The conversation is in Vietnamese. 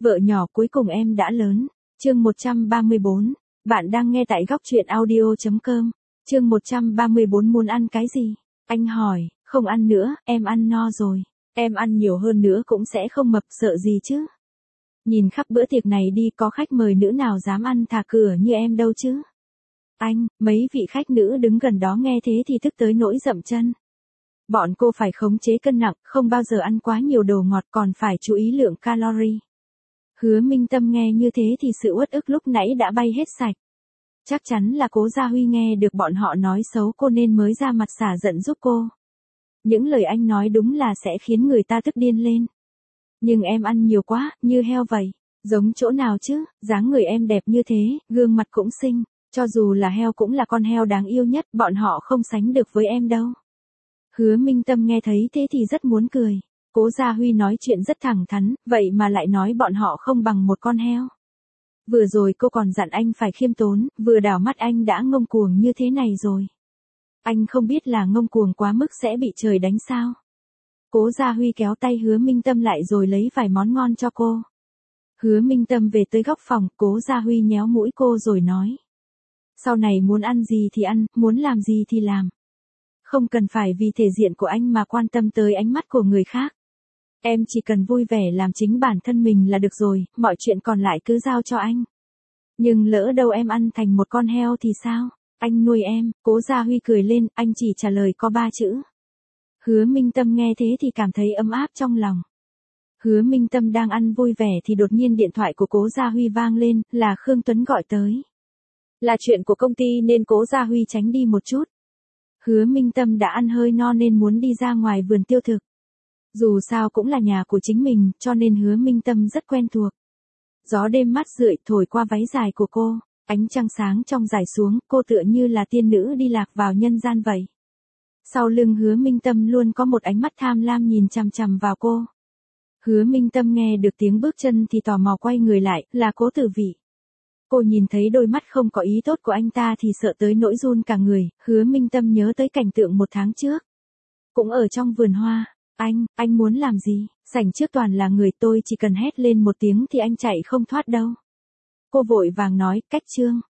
Vợ nhỏ cuối cùng em đã lớn. Chương 134. Bạn đang nghe tại góc truyện audio.com. Chương 134 muốn ăn cái gì? Anh hỏi, không ăn nữa, em ăn no rồi. Em ăn nhiều hơn nữa cũng sẽ không mập, sợ gì chứ? Nhìn khắp bữa tiệc này đi, có khách mời nữ nào dám ăn thả cửa như em đâu chứ? Anh, mấy vị khách nữ đứng gần đó nghe thế thì tức tới nỗi dậm chân. Bọn cô phải khống chế cân nặng, không bao giờ ăn quá nhiều đồ ngọt, còn phải chú ý lượng calorie. Hứa Minh Tâm nghe như thế thì sự uất ức lúc nãy đã bay hết sạch. Chắc chắn là Cố Gia Huy nghe được bọn họ nói xấu cô nên mới ra mặt xả giận giúp cô. Những lời anh nói đúng là sẽ khiến người ta tức điên lên. Nhưng em ăn nhiều quá, như heo vậy. Giống chỗ nào chứ, dáng người em đẹp như thế, gương mặt cũng xinh. Cho dù là heo cũng là con heo đáng yêu nhất, bọn họ không sánh được với em đâu. Hứa Minh Tâm nghe thấy thế thì rất muốn cười. Cố Gia Huy nói chuyện rất thẳng thắn, vậy mà lại nói bọn họ không bằng một con heo. Vừa rồi cô còn dặn anh phải khiêm tốn, vừa đảo mắt anh đã ngông cuồng như thế này rồi. Anh không biết là ngông cuồng quá mức sẽ bị trời đánh sao. Cố Gia Huy kéo tay Hứa Minh Tâm lại rồi lấy vài món ngon cho cô. Hứa Minh Tâm về tới góc phòng, Cố Gia Huy nhéo mũi cô rồi nói. Sau này muốn ăn gì thì ăn, muốn làm gì thì làm. Không cần phải vì thể diện của anh mà quan tâm tới ánh mắt của người khác. Em chỉ cần vui vẻ làm chính bản thân mình là được rồi, mọi chuyện còn lại cứ giao cho anh. Nhưng lỡ đâu em ăn thành một con heo thì sao? Anh nuôi em. Cố Gia Huy cười lên, anh chỉ trả lời có 3 chữ. Hứa Minh Tâm nghe thế thì cảm thấy ấm áp trong lòng. Hứa Minh Tâm đang ăn vui vẻ thì đột nhiên điện thoại của Cố Gia Huy vang lên, là Khương Tuấn gọi tới. Là chuyện của công ty nên Cố Gia Huy tránh đi một chút. Hứa Minh Tâm đã ăn hơi no nên muốn đi ra ngoài vườn tiêu thực. Dù sao cũng là nhà của chính mình, cho nên Hứa Minh Tâm rất quen thuộc. Gió đêm mát rượi thổi qua váy dài của cô, ánh trăng sáng trong rải xuống, cô tựa như là tiên nữ đi lạc vào nhân gian vậy. Sau lưng Hứa Minh Tâm luôn có một ánh mắt tham lam nhìn chằm chằm vào cô. Hứa Minh Tâm nghe được tiếng bước chân thì tò mò quay người lại, là Cố Tử Vị. Cô nhìn thấy đôi mắt không có ý tốt của anh ta thì sợ tới nỗi run cả người. Hứa Minh Tâm nhớ tới cảnh tượng 1 tháng trước. Cũng ở trong vườn hoa. Anh muốn làm gì? Sảnh trước toàn là người, tôi chỉ cần hét lên một tiếng thì anh chạy không thoát đâu. Cô vội vàng nói, cách Trương.